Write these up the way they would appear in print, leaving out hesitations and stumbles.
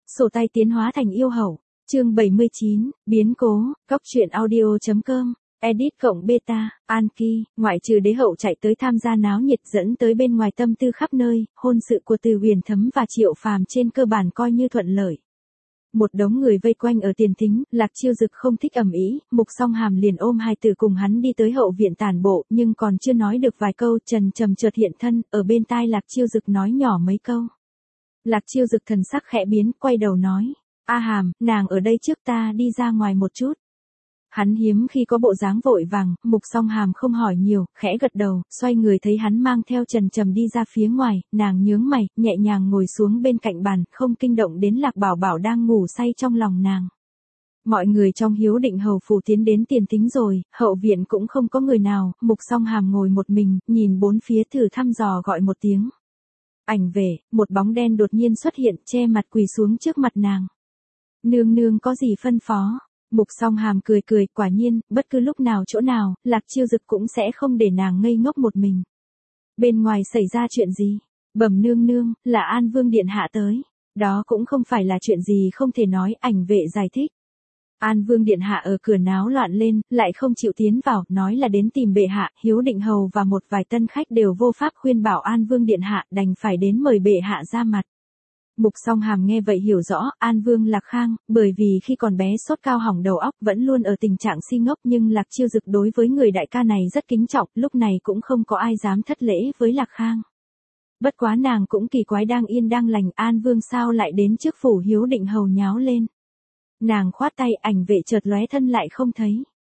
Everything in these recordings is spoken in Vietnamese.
Sổ tay tiến hóa thành yêu hậu. Chương 79, biến cố, góc truyện audio.com, edit cộng beta, Anki, ngoại trừ đế hậu chạy tới tham gia náo nhiệt dẫn tới bên ngoài tâm tư khắp nơi, hôn sự của Từ Huyền Thấm và Triệu Phàm trên cơ bản coi như thuận lợi. Một đống người vây quanh ở tiền thính, Lạc Chiêu Dực không thích ầm ĩ, Mục Song Hàm liền ôm hai tử cùng hắn đi tới hậu viện tản bộ, nhưng còn chưa nói được vài câu, Trần Trầm chợt hiện thân, ở bên tai Lạc Chiêu Dực nói nhỏ mấy câu. Lạc Chiêu Dực thần sắc khẽ biến, quay đầu nói, A Hàm, nàng ở đây trước, ta đi ra ngoài một chút. Hắn hiếm khi có bộ dáng vội vàng, Mục Song Hàm không hỏi nhiều, khẽ gật đầu, xoay người thấy hắn mang theo Trần Trầm đi ra phía ngoài, nàng nhướng mày, nhẹ nhàng ngồi xuống bên cạnh bàn, không kinh động đến Lạc Bảo Bảo đang ngủ say trong lòng nàng. Mọi người trong Hiếu Định hầu phủ tiến đến tiền thính rồi, hậu viện cũng không có người nào, Mục Song Hàm ngồi một mình, nhìn bốn phía thử thăm dò gọi một tiếng. Ảnh về, một bóng đen đột nhiên xuất hiện, che mặt quỳ xuống trước mặt nàng. Nương nương có gì phân phó? Mục Song Hàm cười cười, quả nhiên, bất cứ lúc nào chỗ nào, Lạc Chiêu Dực cũng sẽ không để nàng ngây ngốc một mình. Bên ngoài xảy ra chuyện gì? Bẩm nương nương, là An Vương điện hạ tới. Đó cũng không phải là chuyện gì không thể nói, ảnh vệ giải thích. An Vương điện hạ ở cửa náo loạn lên, lại không chịu tiến vào, nói là đến tìm bệ hạ, Hiếu Định hầu và một vài tân khách đều vô pháp khuyên bảo An Vương điện hạ, đành phải đến mời bệ hạ ra mặt. Mục Song Hàm nghe vậy hiểu rõ, An Vương Lạc Khang, bởi vì khi còn bé sốt cao hỏng đầu óc vẫn luôn ở tình trạng si ngốc, nhưng Lạc Chiêu Dực đối với người đại ca này rất kính trọng, lúc này cũng không có ai dám thất lễ với Lạc Khang. Bất quá nàng cũng kỳ quái, đang yên đang lành, An Vương sao lại đến trước phủ Hiếu Định hầu nháo lên. Nàng khoát tay, ảnh vệ chợt lóe thân lại không thấy.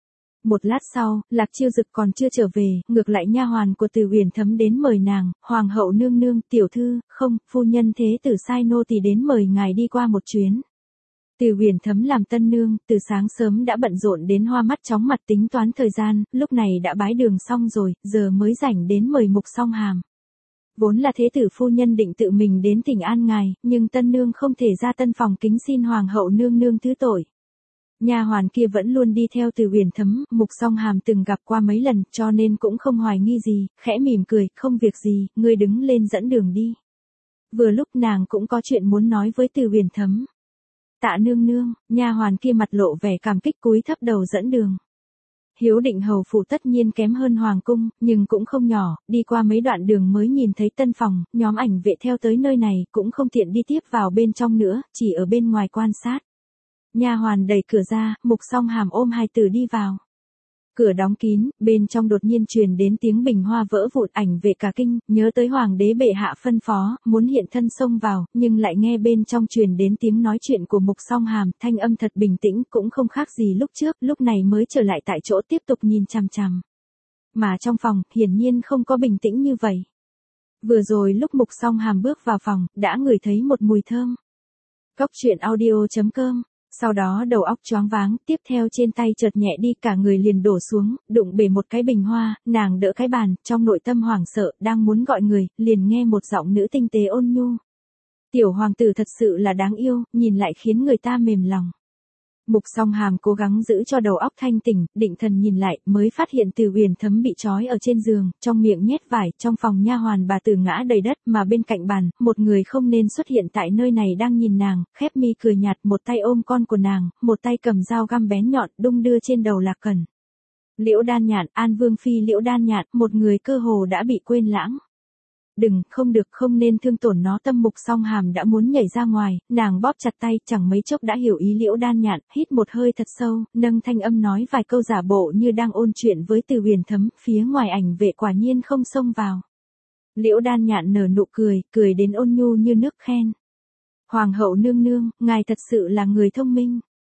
Một lát sau, Lạc Chiêu Dực còn chưa trở về, ngược lại nha hoàn của Từ Huyền Thấm đến mời nàng, Hoàng hậu nương nương, tiểu thư, không, phu nhân thế tử sai nô tỳ đến mời ngài đi qua một chuyến. Từ Huyền Thấm làm tân nương, từ sáng sớm đã bận rộn đến hoa mắt chóng mặt tính toán thời gian, lúc này đã bái đường xong rồi, giờ mới rảnh đến mời Mục Song Hàm. Vốn là thế tử phu nhân định tự mình đến thỉnh an ngài, nhưng tân nương không thể ra tân phòng kính xin Hoàng hậu nương nương thứ tội. Nha hoàn kia vẫn luôn đi theo Từ Huyền Thấm, Mục Song Hàm từng gặp qua mấy lần, cho nên cũng không hoài nghi gì, khẽ mỉm cười, không việc gì, ngươi đứng lên dẫn đường đi. Vừa lúc nàng cũng có chuyện muốn nói với Từ Huyền Thấm. Tạ nương nương, nha hoàn kia mặt lộ vẻ cảm kích cúi thấp đầu dẫn đường. Hiếu Định hầu phủ tất nhiên kém hơn hoàng cung, nhưng cũng không nhỏ, đi qua mấy đoạn đường mới nhìn thấy tân phòng, nhóm ảnh vệ theo tới nơi này cũng không tiện đi tiếp vào bên trong nữa, chỉ ở bên ngoài quan sát. Nha hoàn đẩy cửa ra, Mục Song Hàm ôm hai tử đi vào. Cửa đóng kín, bên trong đột nhiên truyền đến tiếng bình hoa vỡ vụn, ảnh vệ cả kinh, nhớ tới hoàng đế bệ hạ phân phó, muốn hiện thân xông vào, nhưng lại nghe bên trong truyền đến tiếng nói chuyện của Mục Song Hàm, thanh âm thật bình tĩnh, cũng không khác gì lúc trước, lúc này mới trở lại tại chỗ tiếp tục nhìn chằm chằm. Mà trong phòng, hiển nhiên không có bình tĩnh như vậy. Vừa rồi lúc Mục Song Hàm bước vào phòng, đã ngửi thấy một mùi thơm. Góc truyện audio.com. Sau đó đầu óc choáng váng, tiếp theo trên tay chợt nhẹ đi, cả người liền đổ xuống, đụng bể một cái bình hoa, nàng đỡ cái bàn, trong nội tâm hoảng sợ, đang muốn gọi người, liền nghe một giọng nữ tinh tế ôn nhu. Tiểu hoàng tử thật sự là đáng yêu, nhìn lại khiến người ta mềm lòng. Mục Song Hàm cố gắng giữ cho đầu óc thanh tỉnh, định thần nhìn lại, mới phát hiện Từ Huyền Thấm bị trói ở trên giường, trong miệng nhét vải, trong phòng nha hoàn bà tử ngã đầy đất, mà bên cạnh bàn, một người không nên xuất hiện tại nơi này đang nhìn nàng, khép mi cười nhạt, một tay ôm con của nàng, một tay cầm dao găm bén nhọn, đung đưa trên đầu Lạc Cẩn. Liễu Đan Nhạn, An Vương phi Liễu Đan Nhạn, một người cơ hồ đã bị quên lãng. Đừng, không được, không nên thương tổn nó, tâm Mục Song Hàm đã muốn nhảy ra ngoài, nàng bóp chặt tay, chẳng mấy chốc đã hiểu ý Liễu Đan Nhạn, hít một hơi thật sâu, nâng thanh âm nói vài câu giả bộ như đang ôn chuyện với Từ Huyền Thấm, phía ngoài ảnh vệ quả nhiên không xông vào. Liễu Đan Nhạn nở nụ cười, cười đến ôn nhu như nước khen. Hoàng hậu nương nương, ngài thật sự là người thông minh.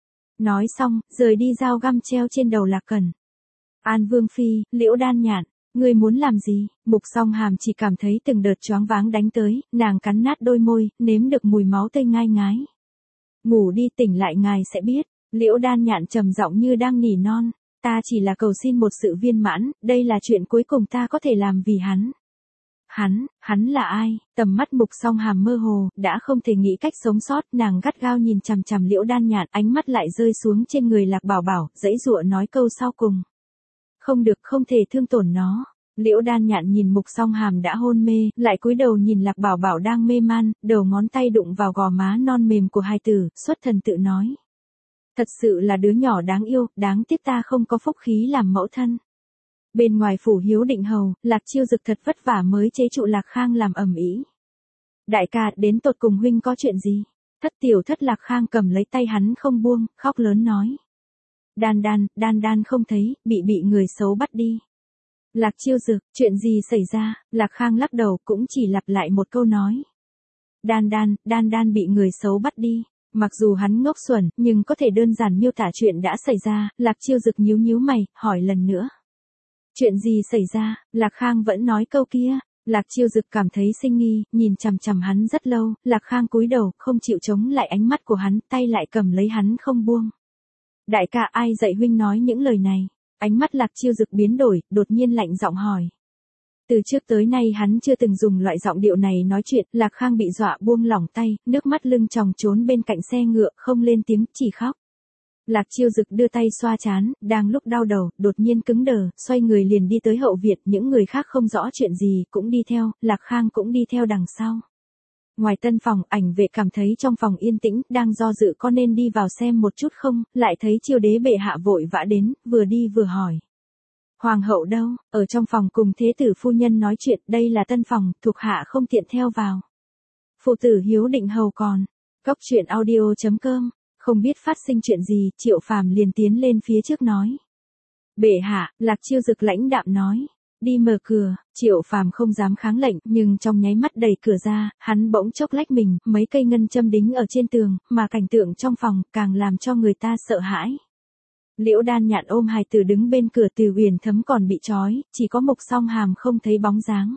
Nói xong, rời đi dao găm treo trên đầu Lạc Cẩn. An Vương phi, Liễu Đan Nhạn. Ngươi muốn làm gì? Mục Song Hàm chỉ cảm thấy từng đợt choáng váng đánh tới, nàng cắn nát đôi môi, nếm được mùi máu tươi ngai ngái. Ngủ đi, tỉnh lại ngài sẽ biết. Liễu Đan Nhạn trầm giọng như đang nỉ non. Ta chỉ là cầu xin một sự viên mãn, đây là chuyện cuối cùng ta có thể làm vì hắn. Hắn là ai? Tầm mắt Mục Song Hàm mơ hồ, đã không thể nghĩ cách sống sót, nàng gắt gao nhìn chằm chằm Liễu Đan Nhạn, ánh mắt lại rơi xuống trên người Lạc Bảo Bảo, giãy giụa nói câu sau cùng. Không được, không thể thương tổn nó. Liễu Đan Nhạn nhìn Mục Song Hàm đã hôn mê, lại cúi đầu nhìn Lạc Bảo Bảo đang mê man, đầu ngón tay đụng vào gò má non mềm của hài tử, xuất thần tự nói. Thật sự là đứa nhỏ đáng yêu, đáng tiếc ta không có phúc khí làm mẫu thân. Bên ngoài phủ Hiếu Định Hầu, Lạc Chiêu Dực thật vất vả mới chế trụ Lạc Khang làm ầm ĩ. Đại ca, đến tột cùng huynh có chuyện gì? Thất tiểu thất Lạc Khang cầm lấy tay hắn không buông, khóc lớn nói. Đan đan không thấy, bị người xấu bắt đi. Lạc Chiêu Dực, chuyện gì xảy ra? Lạc Khang lắc đầu cũng chỉ lặp lại một câu nói. Đan đan bị người xấu bắt đi. Mặc dù hắn ngốc xuẩn, nhưng có thể đơn giản miêu tả chuyện đã xảy ra, Lạc Chiêu Dực nhíu nhíu mày, hỏi lần nữa. Chuyện gì xảy ra? Lạc Khang vẫn nói câu kia. Lạc Chiêu Dực cảm thấy sinh nghi, nhìn chằm chằm hắn rất lâu, Lạc Khang cúi đầu, không chịu chống lại ánh mắt của hắn, tay lại cầm lấy hắn không buông. Đại ca, ai dạy huynh nói những lời này? Ánh mắt Lạc Chiêu Dực biến đổi, đột nhiên lạnh giọng hỏi. Từ trước tới nay hắn chưa từng dùng loại giọng điệu này nói chuyện, Lạc Khang bị dọa buông lỏng tay, nước mắt lưng tròng trốn bên cạnh xe ngựa, không lên tiếng, chỉ khóc. Lạc Chiêu Dực đưa tay xoa trán, đang lúc đau đầu, đột nhiên cứng đờ, xoay người liền đi tới hậu viện, những người khác không rõ chuyện gì, cũng đi theo, Lạc Khang cũng đi theo đằng sau. Ngoài tân phòng, ảnh vệ cảm thấy trong phòng yên tĩnh, đang do dự có nên đi vào xem một chút không, lại thấy Chiêu đế bệ hạ vội vã đến, vừa đi vừa hỏi. Hoàng hậu đâu? Ở trong phòng cùng thế tử phu nhân nói chuyện, đây là tân phòng, thuộc hạ không tiện theo vào. Phụ tử Hiếu Định Hầu còn. Góc truyện audio.com, không biết phát sinh chuyện gì, Triệu Phàm liền tiến lên phía trước nói. Bệ hạ, Lạc Chiêu Dực lãnh đạm nói. Đi mở cửa, Triệu Phàm không dám kháng lệnh, nhưng trong nháy mắt đẩy cửa ra, hắn bỗng chốc lách mình, mấy cây ngân châm đính ở trên tường, mà cảnh tượng trong phòng càng làm cho người ta sợ hãi. Liễu Đan Nhạn ôm hài tử đứng bên cửa, Từ Huyền Thấm còn bị trói, chỉ có Mục Song Hàm không thấy bóng dáng.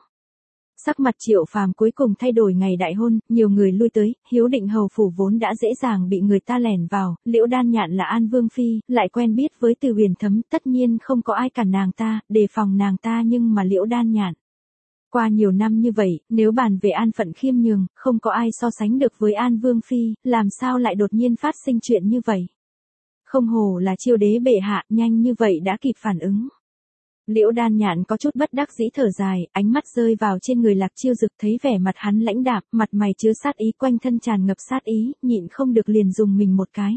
Sắc mặt Triệu Phàm cuối cùng thay đổi ngày đại hôn, nhiều người lui tới, Hiếu Định Hầu phủ vốn đã dễ dàng bị người ta lẻn vào, Liễu Đan Nhạn là An Vương phi, lại quen biết với Từ Huyền Thấm, tất nhiên không có ai cản nàng ta, đề phòng nàng ta, nhưng mà Liễu Đan Nhạn. Qua nhiều năm như vậy, nếu bàn về an phận khiêm nhường, không có ai so sánh được với An Vương phi, làm sao lại đột nhiên phát sinh chuyện như vậy? Không hổ là Chiêu đế bệ hạ, nhanh như vậy đã kịp phản ứng. Liễu Đan Nhạn có chút bất đắc dĩ thở dài, ánh mắt rơi vào trên người Lạc Chiêu Dực, thấy vẻ mặt hắn lãnh đạm, mặt mày chứa sát ý, quanh thân tràn ngập sát ý, nhịn không được liền dùng mình một cái.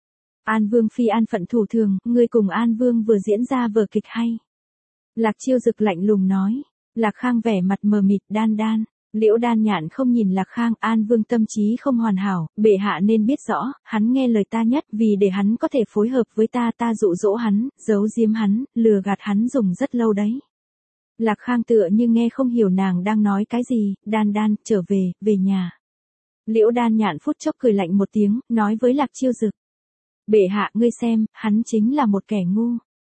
An Vương phi an phận thủ thường, ngươi cùng An Vương vừa diễn ra vở kịch hay. Lạc Chiêu Dực lạnh lùng nói. Lạc Khang vẻ mặt mờ mịt, đan. Liễu Đan Nhạn không nhìn Lạc Khang, An Vương tâm trí không hoàn hảo, bệ hạ nên biết rõ, hắn nghe lời ta nhất, vì để hắn có thể phối hợp với ta, ta dụ dỗ hắn, giấu giếm hắn, lừa gạt hắn dùng rất lâu đấy. Lạc Khang tựa như nghe không hiểu nàng đang nói cái gì, đan, trở về nhà. Liễu Đan Nhạn phút chốc cười lạnh một tiếng, nói với Lạc Chiêu Dực. Bệ hạ, ngươi xem, hắn chính là một kẻ ngu.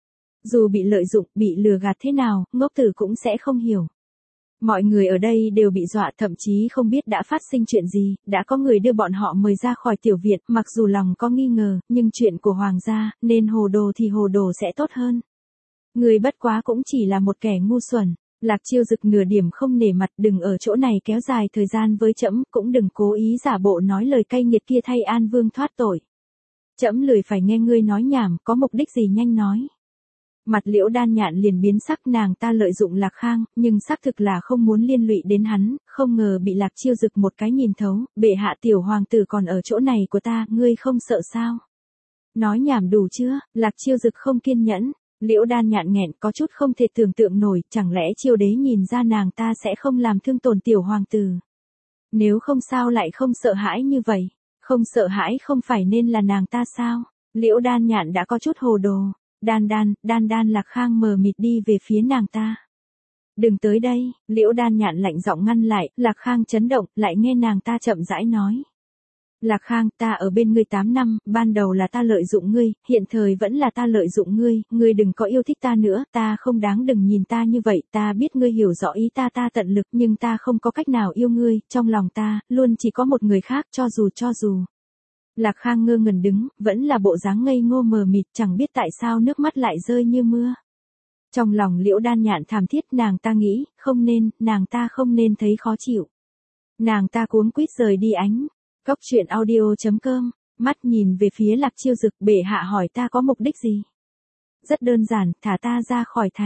Dù bị lợi dụng, bị lừa gạt thế nào, ngốc tử cũng sẽ không hiểu. Mọi người ở đây đều bị dọa, thậm chí không biết đã phát sinh chuyện gì, đã có người đưa bọn họ mời ra khỏi tiểu viện, mặc dù lòng có nghi ngờ, nhưng chuyện của hoàng gia, nên hồ đồ thì hồ đồ sẽ tốt hơn. Người bất quá cũng chỉ là một kẻ ngu xuẩn. Lạc Chiêu Dực nửa điểm không nể mặt, đừng ở chỗ này kéo dài thời gian với trẫm, cũng đừng cố ý giả bộ nói lời cay nghiệt kia thay An Vương thoát tội. Trẫm lười phải nghe ngươi nói nhảm, có mục đích gì nhanh nói. Mặt Liễu Đan Nhạn liền biến sắc, nàng ta lợi dụng Lạc Khang, nhưng xác thực là không muốn liên lụy đến hắn, không ngờ bị Lạc Chiêu Dực một cái nhìn thấu, bệ hạ, tiểu hoàng tử còn ở chỗ này của ta, ngươi không sợ sao? Nói nhảm đủ chưa? Lạc Chiêu Dực không kiên nhẫn. Liễu Đan Nhạn nghẹn, có chút không thể tưởng tượng nổi, chẳng lẽ Chiêu đế nhìn ra nàng ta sẽ không làm thương tổn tiểu hoàng tử? Nếu không sao lại không sợ hãi như vậy? Không sợ hãi không phải nên là nàng ta sao? Liễu Đan Nhạn đã có chút hồ đồ. Đan, Lạc Khang mờ mịt đi về phía nàng ta. Đừng tới đây, Liễu Đan Nhạn lạnh giọng ngăn lại, Lạc Khang chấn động, lại nghe nàng ta chậm rãi nói. Lạc Khang, ta ở bên ngươi 8 năm, ban đầu là ta lợi dụng ngươi, hiện thời vẫn là ta lợi dụng ngươi, ngươi đừng có yêu thích ta nữa, ta không đáng, đừng nhìn ta như vậy, ta biết ngươi hiểu rõ ý ta, ta tận lực, nhưng ta không có cách nào yêu ngươi, trong lòng ta, luôn chỉ có một người khác, cho dù. Lạc Khang ngơ ngẩn đứng, vẫn là bộ dáng ngây ngô mờ mịt, chẳng biết tại sao nước mắt lại rơi như mưa. Trong lòng Liễu Đan Nhạn thảm thiết, nàng ta nghĩ, nàng ta không nên thấy khó chịu. Nàng ta cuống quýt rời đi ánh. Góc truyện audio.com, mắt nhìn về phía Lạc Chiêu Dực, bệ hạ hỏi ta có mục đích gì? Rất đơn giản, thả ta ra khỏi thành.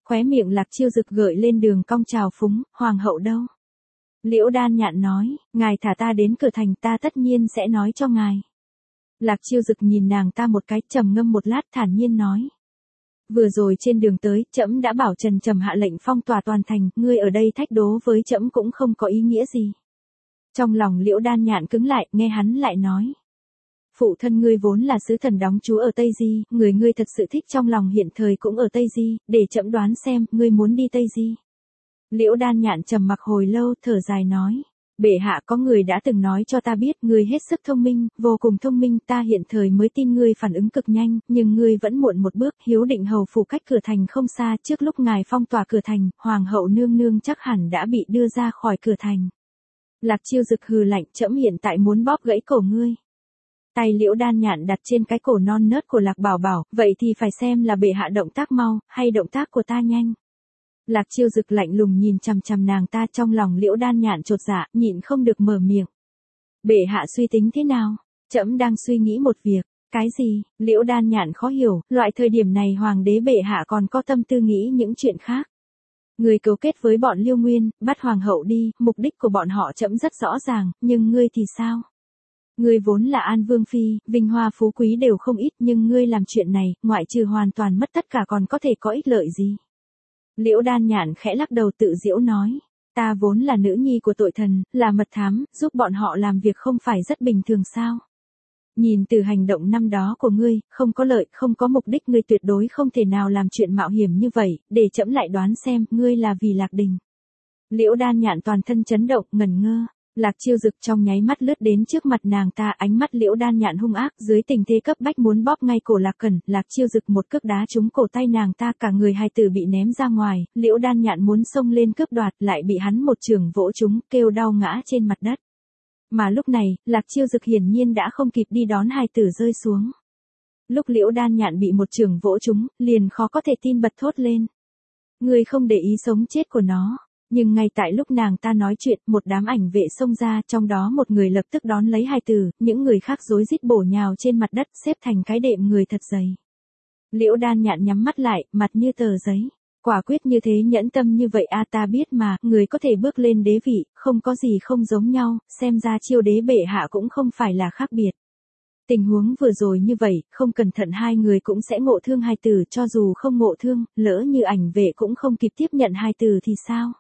Khóe miệng Lạc Chiêu Dực gợi lên đường cong trào phúng, hoàng hậu đâu? Liễu Đan Nhạn nói, ngài thả ta đến cửa thành ta tất nhiên sẽ nói cho ngài. Lạc Chiêu Dực nhìn nàng ta một cái, trầm ngâm một lát thản nhiên nói. Vừa rồi trên đường tới, trẫm đã bảo Trần Trầm hạ lệnh phong tỏa toàn thành, ngươi ở đây thách đố với trẫm cũng không có ý nghĩa gì. Trong lòng Liễu Đan Nhạn cứng lại, nghe hắn lại nói. Phụ thân ngươi vốn là sứ thần đóng trú ở Tây Di, người ngươi thật sự thích trong lòng hiện thời cũng ở Tây Di, để trẫm đoán xem, ngươi muốn đi Tây Di. Liễu Đan Nhạn trầm mặc hồi lâu, thở dài nói. Bệ hạ có người đã từng nói cho ta biết ngươi hết sức thông minh, vô cùng thông minh, ta hiện thời mới tin ngươi phản ứng cực nhanh, nhưng ngươi vẫn muộn một bước, Hiếu Định hầu phủ cách cửa thành không xa, trước lúc ngài phong tỏa cửa thành, hoàng hậu nương nương chắc hẳn đã bị đưa ra khỏi cửa thành. Lạc Chiêu Dực hừ lạnh, trẫm hiện tại muốn bóp gãy cổ ngươi. Tay Liễu Đan Nhạn đặt trên cái cổ non nớt của Lạc Bảo Bảo, vậy thì phải xem là bệ hạ động tác mau, hay động tác của ta nhanh. Lạc Chiêu Dực lạnh lùng nhìn chằm chằm nàng ta, trong lòng Liễu Đan Nhạn chột dạ, nhịn không được mở miệng. Bệ hạ suy tính thế nào? Trẫm đang suy nghĩ một việc. Cái gì? Liễu Đan Nhạn khó hiểu, loại thời điểm này hoàng đế bệ hạ còn có tâm tư nghĩ những chuyện khác. Người cấu kết với bọn Liêu Nguyên, bắt hoàng hậu đi, mục đích của bọn họ trẫm rất rõ ràng, nhưng ngươi thì sao? Ngươi vốn là An Vương Phi, vinh hoa phú quý đều không ít, nhưng ngươi làm chuyện này, ngoại trừ hoàn toàn mất tất cả còn có thể có ích lợi gì? Liễu Đan Nhạn khẽ lắc đầu tự giễu nói. Ta vốn là nữ nhi của tội thần, là mật thám, giúp bọn họ làm việc không phải rất bình thường sao? Nhìn từ hành động năm đó của ngươi, không có lợi, không có mục đích, ngươi tuyệt đối không thể nào làm chuyện mạo hiểm như vậy, để trẫm lại đoán xem, ngươi là vì Lạc Đình. Liễu Đan Nhạn toàn thân chấn động, ngẩn ngơ. Lạc Chiêu Dực trong nháy mắt lướt đến trước mặt nàng ta, ánh mắt Liễu Đan Nhạn hung ác, dưới tình thế cấp bách muốn bóp ngay cổ Lạc Cẩn, Lạc Chiêu Dực một cước đá trúng cổ tay nàng ta, cả người hài tử bị ném ra ngoài, Liễu Đan Nhạn muốn xông lên cướp đoạt, lại bị hắn một chưởng vỗ trúng, kêu đau ngã trên mặt đất. Mà lúc này, Lạc Chiêu Dực hiển nhiên đã không kịp đi đón hài tử rơi xuống. Lúc Liễu Đan Nhạn bị một chưởng vỗ trúng, liền khó có thể tin bật thốt lên. Ngươi không để ý sống chết của nó. Nhưng ngay tại lúc nàng ta nói chuyện, một đám ảnh vệ xông ra, trong đó một người lập tức đón lấy hài tử, những người khác rối rít bổ nhào trên mặt đất, xếp thành cái đệm người thật dày. Liễu Đan Nhạn nhắm mắt lại, mặt như tờ giấy. Quả quyết như thế, nhẫn tâm như vậy a, ta biết mà, người có thể bước lên đế vị, không có gì không giống nhau, xem ra Chiêu đế bệ hạ cũng không phải là khác biệt. Tình huống vừa rồi như vậy, không cẩn thận hai người cũng sẽ ngộ thương hài tử, cho dù không ngộ thương, lỡ như ảnh vệ cũng không kịp tiếp nhận hài tử thì sao?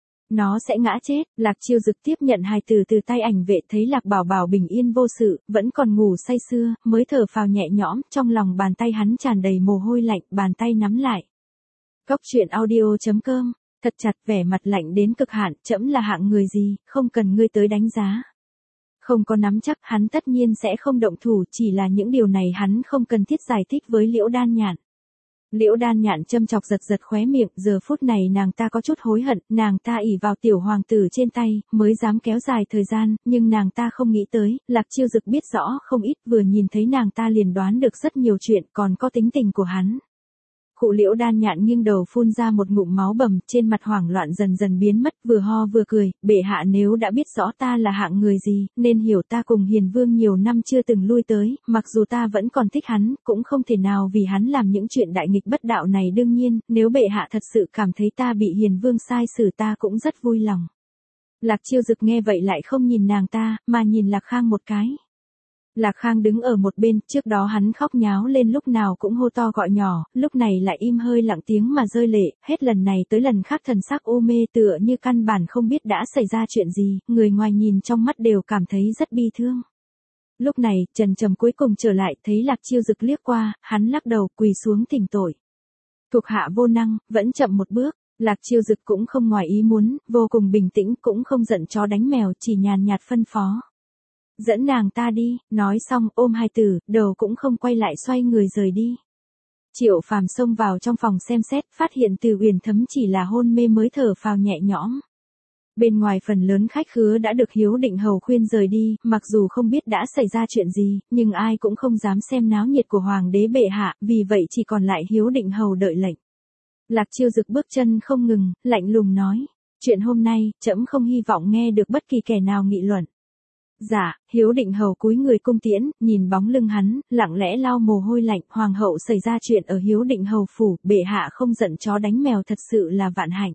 Nó sẽ ngã chết. Lạc Chiêu Dực tiếp nhận hài tử từ tay ảnh vệ, thấy Lạc Bảo Bảo bình yên vô sự, vẫn còn ngủ say sưa, mới thở phào nhẹ nhõm, trong lòng bàn tay hắn tràn đầy mồ hôi lạnh, bàn tay nắm lại. Cốc truyện audio.com, thật chặt, vẻ mặt lạnh đến cực hạn, trẫm là hạng người gì, không cần ngươi tới đánh giá. Không có nắm chắc, hắn tất nhiên sẽ không động thủ, chỉ là những điều này hắn không cần thiết giải thích với Liễu Đan Nhạn. Liễu Đan Nhạn châm chọc giật giật khóe miệng, giờ phút này nàng ta có chút hối hận, nàng ta ỷ vào tiểu hoàng tử trên tay, mới dám kéo dài thời gian, nhưng nàng ta không nghĩ tới, Lạc Chiêu Dực biết rõ không ít, vừa nhìn thấy nàng ta liền đoán được rất nhiều chuyện, còn có tính tình của hắn. Khụ Liễu Đan Nhạn nghiêng đầu phun ra một ngụm máu bầm, trên mặt hoảng loạn dần dần biến mất, vừa ho vừa cười, bệ hạ nếu đã biết rõ ta là hạng người gì, nên hiểu ta cùng Hiền Vương nhiều năm chưa từng lui tới, mặc dù ta vẫn còn thích hắn, cũng không thể nào vì hắn làm những chuyện đại nghịch bất đạo này, đương nhiên, nếu bệ hạ thật sự cảm thấy ta bị Hiền Vương sai xử ta cũng rất vui lòng. Lạc Chiêu Dực nghe vậy lại không nhìn nàng ta, mà nhìn Lạc Khang một cái. Lạc Khang đứng ở một bên, trước đó hắn khóc nháo lên lúc nào cũng hô to gọi nhỏ, lúc này lại im hơi lặng tiếng mà rơi lệ, hết lần này tới lần khác thần sắc u mê tựa như căn bản không biết đã xảy ra chuyện gì, người ngoài nhìn trong mắt đều cảm thấy rất bi thương. Lúc này, Trần Trầm cuối cùng trở lại, thấy Lạc Chiêu Dực liếc qua, hắn lắc đầu quỳ xuống thỉnh tội. Thuộc hạ vô năng, vẫn chậm một bước. Lạc Chiêu Dực cũng không ngoài ý muốn, vô cùng bình tĩnh, cũng không giận chó đánh mèo, chỉ nhàn nhạt phân phó. Dẫn nàng ta đi, nói xong ôm hài tử, đầu cũng không quay lại xoay người rời đi. Triệu Phàm xông vào trong phòng xem xét, phát hiện Từ Uyển Thấm chỉ là hôn mê mới thở phào nhẹ nhõm. Bên ngoài phần lớn khách khứa đã được Hiếu Định hầu khuyên rời đi, mặc dù không biết đã xảy ra chuyện gì, nhưng ai cũng không dám xem náo nhiệt của hoàng đế bệ hạ, vì vậy chỉ còn lại Hiếu Định hầu đợi lệnh. Lạc Chiêu Dực bước chân không ngừng, lạnh lùng nói, chuyện hôm nay, trẫm không hy vọng nghe được bất kỳ kẻ nào nghị luận. Dạ, Hiếu Định Hầu cúi người cung tiễn, nhìn bóng lưng hắn, lặng lẽ lau mồ hôi lạnh, hoàng hậu xảy ra chuyện ở Hiếu Định Hầu phủ, bệ hạ không giận chó đánh mèo thật sự là vạn hạnh.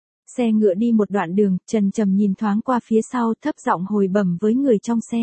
Xe ngựa đi một đoạn đường, Trần Trầm nhìn thoáng qua phía sau, thấp giọng hồi bẩm với người trong xe.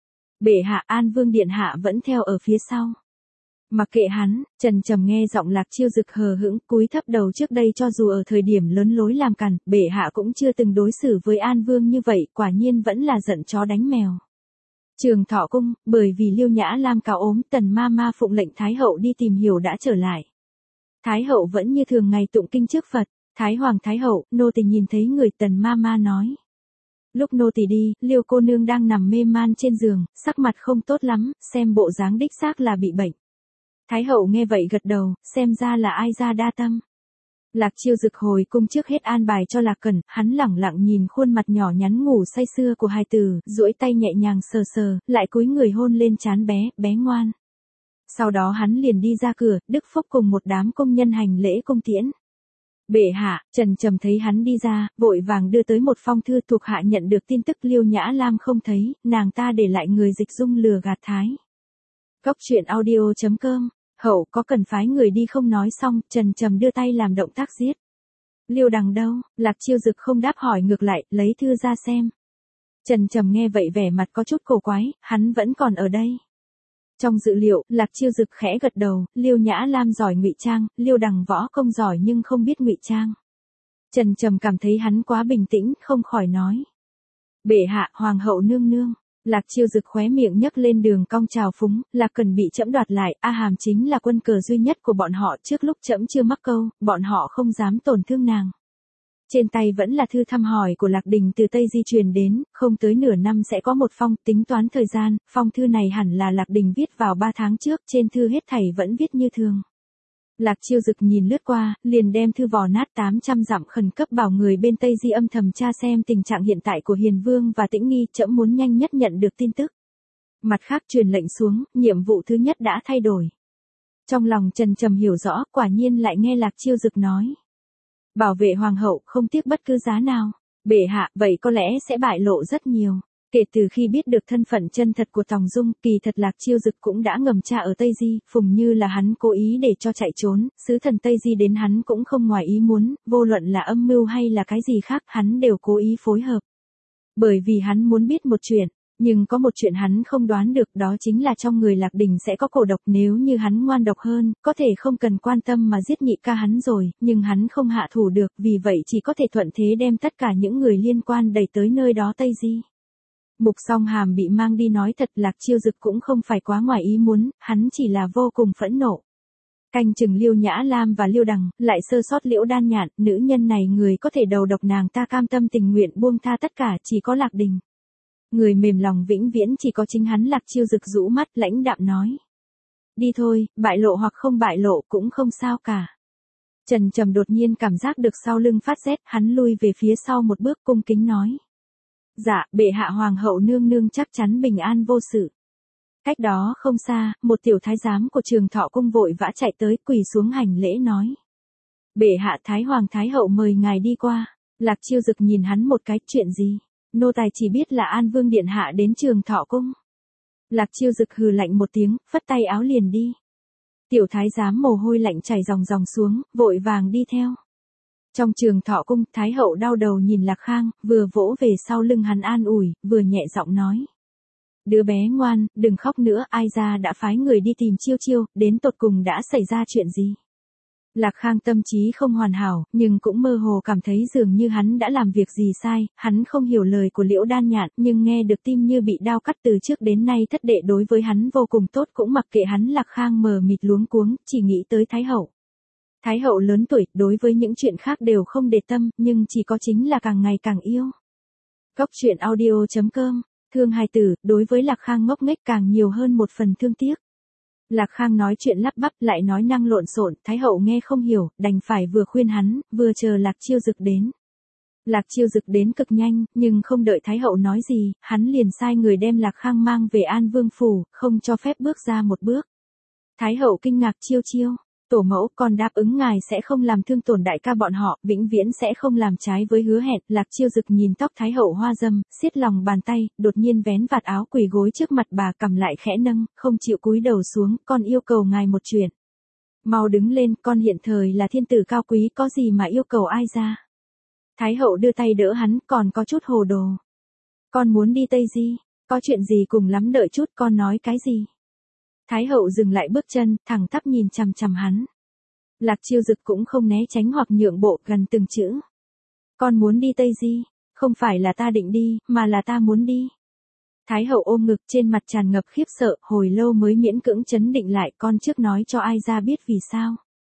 Bệ hạ, An Vương điện hạ vẫn theo ở phía sau. Mặc kệ hắn, Trần Trầm nghe giọng Lạc Chiêu Dực hờ hững, cúi thấp đầu. Trước đây cho dù ở thời điểm lớn lối làm càn, bệ hạ cũng chưa từng đối xử với An Vương như vậy, quả nhiên vẫn là giận chó đánh mèo. Trường Thọ cung, bởi vì Liêu Nhã Lam cáo ốm, Tần ma ma phụng lệnh Thái hậu đi tìm hiểu đã trở lại. Thái hậu vẫn như thường ngày tụng kinh trước Phật. Thái hoàng thái hậu, nô tỳ nhìn thấy người. Tần ma ma nói. Lúc nô tỳ đi, Liêu cô nương đang nằm mê man trên giường, sắc mặt không tốt lắm, xem bộ dáng đích xác là bị bệnh. Thái hậu nghe vậy gật đầu, xem ra là ai ra đa tâm. Lạc Chiêu Dực hồi cung trước hết an bài cho Lạc Cẩn, hắn lẳng lặng nhìn khuôn mặt nhỏ nhắn ngủ say sưa của hài tử, duỗi tay nhẹ nhàng sờ sờ, lại cúi người hôn lên trán bé, bé ngoan. Sau đó hắn liền đi ra cửa, Đức Phúc cùng một đám công nhân hành lễ cung tiễn. Bệ hạ, Trần Trầm thấy hắn đi ra, vội vàng đưa tới một phong thư. Thuộc hạ nhận được tin tức Liêu Nhã Lam không thấy, nàng ta để lại người dịch dung lừa gạt Thái. Cốc truyện audio.com. Hậu có cần phái người đi không? Nói xong, Trần Trầm đưa tay làm động tác giết. Liêu Đằng đâu? Lạc Chiêu Dực không đáp, hỏi ngược lại, lấy thư ra xem. Trần Trầm nghe vậy vẻ mặt có chút cổ quái, hắn vẫn còn ở đây. Trong dự liệu, Lạc Chiêu Dực khẽ gật đầu, Liêu Nhã Lam giỏi ngụy trang, Liêu Đằng võ công giỏi nhưng không biết ngụy trang. Trần Trầm cảm thấy hắn quá bình tĩnh, không khỏi nói. Bệ hạ, hoàng hậu nương nương. Lạc Chiêu Dực khóe miệng nhấc lên đường cong trào phúng, Lạc Cần bị trẫm đoạt lại, A Hàm chính là quân cờ duy nhất của bọn họ, trước lúc trẫm chưa mắc câu, bọn họ không dám tổn thương nàng. Trên tay vẫn là thư thăm hỏi của Lạc Đình từ Tây di truyền đến, không tới nửa năm sẽ có một phong. Tính toán thời gian, phong thư này hẳn là Lạc Đình viết vào 3 tháng trước, trên thư hết thảy vẫn viết như thường. Lạc Chiêu Dực nhìn lướt qua, liền đem thư vò nát 800 dặm, khẩn cấp bảo người bên Tây di âm thầm tra xem tình trạng hiện tại của Hiền Vương và Tĩnh Nghi, trẫm muốn nhanh nhất nhận được tin tức. Mặt khác truyền lệnh xuống, nhiệm vụ thứ nhất đã thay đổi. Trong lòng Trần Trầm hiểu rõ, quả nhiên lại nghe Lạc Chiêu Dực nói. Bảo vệ hoàng hậu, không tiếc bất cứ giá nào. Bệ hạ, vậy có lẽ sẽ bại lộ rất nhiều. Kể từ khi biết được thân phận chân thật của Tòng Dung, kỳ thật Lạc Chiêu Dực cũng đã ngầm tra ở Tây Di, phùng như là hắn cố ý để cho chạy trốn, sứ thần Tây Di đến hắn cũng không ngoài ý muốn, vô luận là âm mưu hay là cái gì khác, hắn đều cố ý phối hợp. Bởi vì hắn muốn biết một chuyện, nhưng có một chuyện hắn không đoán được, đó chính là trong người Lạc Đình sẽ có cổ độc. Nếu như hắn ngoan độc hơn, có thể không cần quan tâm mà giết nhị ca hắn rồi, nhưng hắn không hạ thủ được, vì vậy chỉ có thể thuận thế đem tất cả những người liên quan đẩy tới nơi đó Tây Di. Mục Song Hàm bị mang đi, nói thật Lạc Chiêu Dực cũng không phải quá ngoài ý muốn, hắn chỉ là vô cùng phẫn nộ. Canh chừng Liêu Nhã Lam và Liêu Đằng, lại sơ sót Liễu Đan Nhạn, nữ nhân này người có thể đầu độc nàng ta cam tâm tình nguyện buông tha tất cả, chỉ có Lạc Đình. Người mềm lòng vĩnh viễn chỉ có chính hắn. Lạc Chiêu Dực rũ mắt lãnh đạm nói. Đi thôi, bại lộ hoặc không bại lộ cũng không sao cả. Trần Trầm đột nhiên cảm giác được sau lưng phát rét, hắn lui về phía sau một bước cung kính nói. Dạ, bệ hạ hoàng hậu nương nương chắc chắn bình an vô sự. Cách đó không xa, một tiểu thái giám của Trường Thọ cung vội vã chạy tới, quỳ xuống hành lễ nói. Bệ hạ, Thái hoàng thái hậu mời ngài đi qua. Lạc Chiêu Dực nhìn hắn một cái, chuyện gì? Nô tài chỉ biết là An Vương điện hạ đến Trường Thọ cung. Lạc Chiêu Dực hừ lạnh một tiếng, phất tay áo liền đi. Tiểu thái giám mồ hôi lạnh chảy ròng ròng xuống, vội vàng đi theo. Trong Trường Thọ cung, Thái hậu đau đầu nhìn Lạc Khang, vừa vỗ về sau lưng hắn an ủi, vừa nhẹ giọng nói. Đứa bé ngoan, đừng khóc nữa, ai ra đã phái người đi tìm Chiêu Chiêu, đến tột cùng đã xảy ra chuyện gì? Lạc Khang tâm trí không hoàn hảo, nhưng cũng mơ hồ cảm thấy dường như hắn đã làm việc gì sai, hắn không hiểu lời của Liễu Đan Nhạn, nhưng nghe được tim như bị đao cắt. Từ trước đến nay thất đệ đối với hắn vô cùng tốt, cũng mặc kệ hắn. Lạc Khang mờ mịt luống cuống, chỉ nghĩ tới Thái hậu. Thái hậu lớn tuổi, đối với những chuyện khác đều không để tâm, nhưng chỉ có chính là càng ngày càng yêu. Cốc truyện audio.com, thương hài tử, đối với Lạc Khang ngốc nghếch càng nhiều hơn một phần thương tiếc. Lạc Khang nói chuyện lắp bắp, lại nói năng lộn xộn, Thái hậu nghe không hiểu, đành phải vừa khuyên hắn, vừa chờ Lạc Chiêu Dực đến. Lạc Chiêu Dực đến cực nhanh, nhưng không đợi Thái hậu nói gì, hắn liền sai người đem Lạc Khang mang về An Vương phủ, không cho phép bước ra một bước. Thái hậu kinh ngạc, Chiêu Chiêu. Tổ mẫu, con đáp ứng ngài sẽ không làm thương tổn đại ca bọn họ, vĩnh viễn sẽ không làm trái với hứa hẹn. Lạc Chiêu Dực nhìn tóc Thái hậu hoa dâm, siết lòng bàn tay, đột nhiên vén vạt áo quỳ gối trước mặt bà, cầm lại khẽ nâng, không chịu cúi đầu xuống, con yêu cầu ngài một chuyện. Mau đứng lên, con hiện thời là thiên tử cao quý, có gì mà yêu cầu ai ra. Thái hậu đưa tay đỡ hắn, còn có chút hồ đồ. Con muốn đi Tây Di, có chuyện gì cùng lắm đợi chút, con nói cái gì. Thái hậu dừng lại bước chân, thẳng tắp nhìn chằm chằm hắn. Lạc Chiêu Dực cũng không né tránh hoặc nhượng bộ, gần từng chữ. Con muốn đi Tây Di, không phải là ta định đi, mà là ta muốn đi. Thái hậu ôm ngực, trên mặt tràn ngập khiếp sợ, hồi lâu mới miễn cưỡng trấn định lại, con trước nói cho ai ra biết vì sao.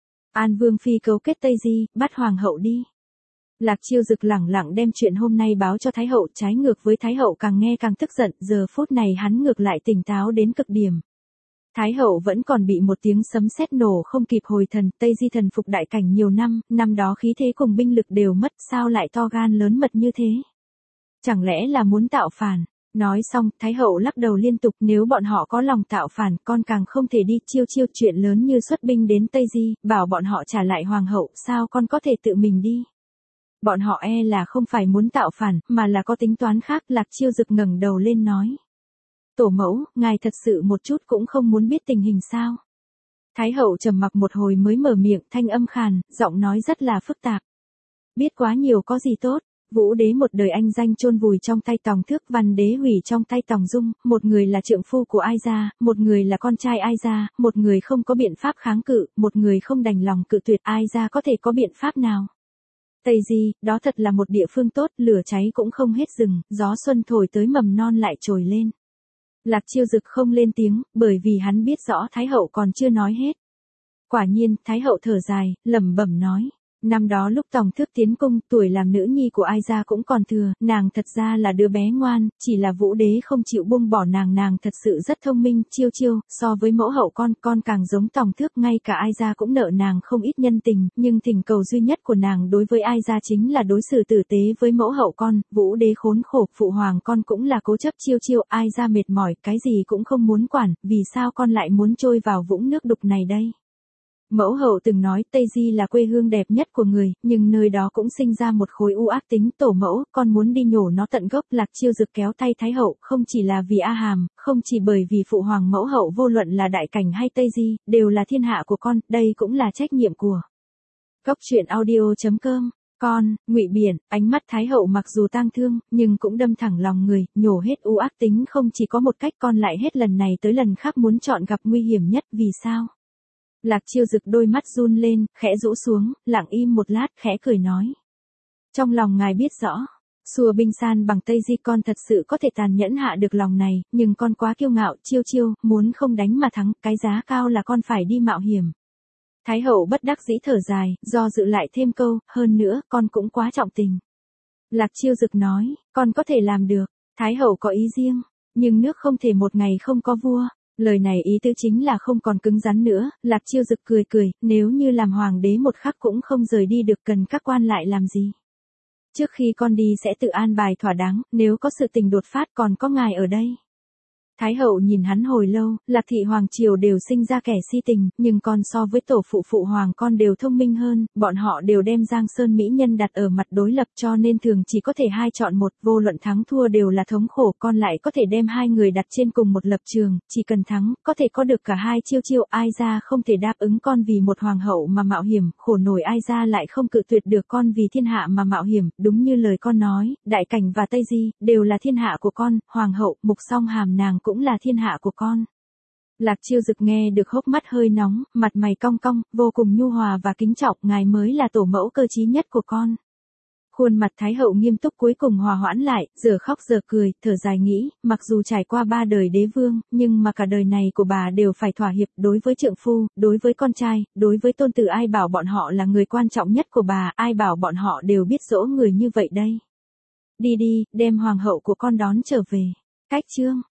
An Vương phi cấu kết Tây Di, bắt hoàng hậu đi. Lạc Chiêu Dực lẳng lặng đem chuyện hôm nay báo cho Thái hậu, trái ngược với Thái hậu càng nghe càng tức giận, giờ phút này hắn ngược lại tỉnh táo đến cực điểm. Thái hậu vẫn còn bị một tiếng sấm sét nổ không kịp hồi thần, Tây Di thần phục đại cảnh nhiều năm, năm đó khí thế cùng binh lực đều mất, sao lại to gan lớn mật như thế? Chẳng lẽ là muốn tạo phản? Nói xong, Thái hậu lắc đầu liên tục, nếu bọn họ có lòng tạo phản, con càng không thể đi. Chiêu Chiêu, chuyện lớn như xuất binh đến Tây Di, bảo bọn họ trả lại hoàng hậu, sao con có thể tự mình đi? Bọn họ là không phải muốn tạo phản, mà là có tính toán khác. Lạc Chiêu Dực ngẩng đầu lên nói. Tổ mẫu, ngài thật sự một chút cũng không muốn biết tình hình sao? Thái hậu trầm mặc một hồi mới mở miệng, thanh âm khàn, giọng nói rất là phức tạp. Biết quá nhiều có gì tốt, Vũ đế một đời anh danh chôn vùi trong tay Tòng Thước, Văn đế hủy trong tay Tòng Dung, một người là trượng phu của Ai Gia, một người là con trai Ai Gia, một người không có biện pháp kháng cự, một người không đành lòng cự tuyệt. Ai Gia có thể có biện pháp nào? Tây Di, đó thật là một địa phương tốt, lửa cháy cũng không hết rừng, gió xuân thổi tới mầm non lại trồi lên. Lạc Chiêu Dực không lên tiếng, bởi vì hắn biết rõ Thái hậu còn chưa nói hết. Quả nhiên, Thái hậu thở dài, lẩm bẩm nói. Năm đó lúc Tòng Thước tiến cung, tuổi làm nữ nhi của Ai Gia cũng còn thừa, nàng thật ra là đứa bé ngoan, chỉ là Vũ đế không chịu buông bỏ nàng thật sự rất thông minh. Chiêu Chiêu, so với mẫu hậu con càng giống Tòng Thước, ngay cả Ai Gia cũng nợ nàng không ít nhân tình, nhưng thỉnh cầu duy nhất của nàng đối với Ai Gia chính là đối xử tử tế với mẫu hậu con. Vũ đế khốn khổ, phụ hoàng con cũng là cố chấp. Chiêu Chiêu, Ai Gia mệt mỏi, cái gì cũng không muốn quản, vì sao con lại muốn trôi vào vũng nước đục này đây? Mẫu hậu từng nói Tây Di là quê hương đẹp nhất của người, nhưng nơi đó cũng sinh ra một khối u ác tính. Tổ mẫu, con muốn đi nhổ nó tận gốc. Lạc Chiêu Dực kéo tay Thái hậu, không chỉ là vì A Hàm, không chỉ bởi vì phụ hoàng mẫu hậu vô luận là đại cảnh hay Tây Di, đều là thiên hạ của con, đây cũng là trách nhiệm của. Góc truyện audio.com. Con, Ngụy Biển, ánh mắt Thái hậu mặc dù tang thương, nhưng cũng đâm thẳng lòng người, nhổ hết u ác tính không chỉ có một cách, con lại hết lần này tới lần khác muốn chọn gặp nguy hiểm nhất, vì sao? Lạc Chiêu Dực đôi mắt run lên, khẽ rũ xuống, lặng im một lát, khẽ cười nói. Trong lòng ngài biết rõ, xua binh san bằng Tây Di, con thật sự có thể tàn nhẫn hạ được lòng này, nhưng con quá kiêu ngạo. Chiêu Chiêu, muốn không đánh mà thắng, cái giá cao là con phải đi mạo hiểm. Thái hậu bất đắc dĩ thở dài, do dự lại thêm câu, hơn nữa, con cũng quá trọng tình. Lạc Chiêu Dực nói, con có thể làm được. Thái hậu có ý riêng, nhưng nước không thể một ngày không có vua. Lời này ý tứ chính là không còn cứng rắn nữa. Lạc Chiêu Dực cười cười, nếu như làm hoàng đế một khắc cũng không rời đi được, cần các quan lại làm gì? Trước khi con đi sẽ tự an bài thỏa đáng, nếu có sự tình đột phát còn có ngài ở đây. Thái hậu nhìn hắn hồi lâu, Lạc thị hoàng triều đều sinh ra kẻ si tình, nhưng con so với tổ phụ hoàng con đều thông minh hơn, bọn họ đều đem Giang Sơn mỹ nhân đặt ở mặt đối lập, cho nên thường chỉ có thể hai chọn một, vô luận thắng thua đều là thống khổ. Con lại có thể đem hai người đặt trên cùng một lập trường, chỉ cần thắng, có thể có được cả hai. Chiêu Chiêu, Ai Gia không thể đáp ứng con vì một hoàng hậu mà mạo hiểm, khổ nổi Ai Gia lại không cự tuyệt được con vì thiên hạ mà mạo hiểm. Đúng như lời con nói, đại cảnh và Tây Di đều là thiên hạ của con, hoàng hậu Mục Song Hàm nàng cũng là thiên hạ của con. Lạc Chiêu Dực nghe được hốc mắt hơi nóng, mặt mày cong cong, vô cùng nhu hòa và kính trọng, ngài mới là tổ mẫu cơ trí nhất của con. Khuôn mặt Thái hậu nghiêm túc cuối cùng hòa hoãn lại, giờ khóc giờ cười, thở dài nghĩ, mặc dù trải qua 3 đời đế vương, nhưng mà cả đời này của bà đều phải thỏa hiệp, đối với trượng phu, đối với con trai, đối với tôn tử. Ai bảo bọn họ là người quan trọng nhất của bà, ai bảo bọn họ đều biết dỗ người như vậy đây. Đi đi, đem hoàng hậu của con đón trở về. Cách chương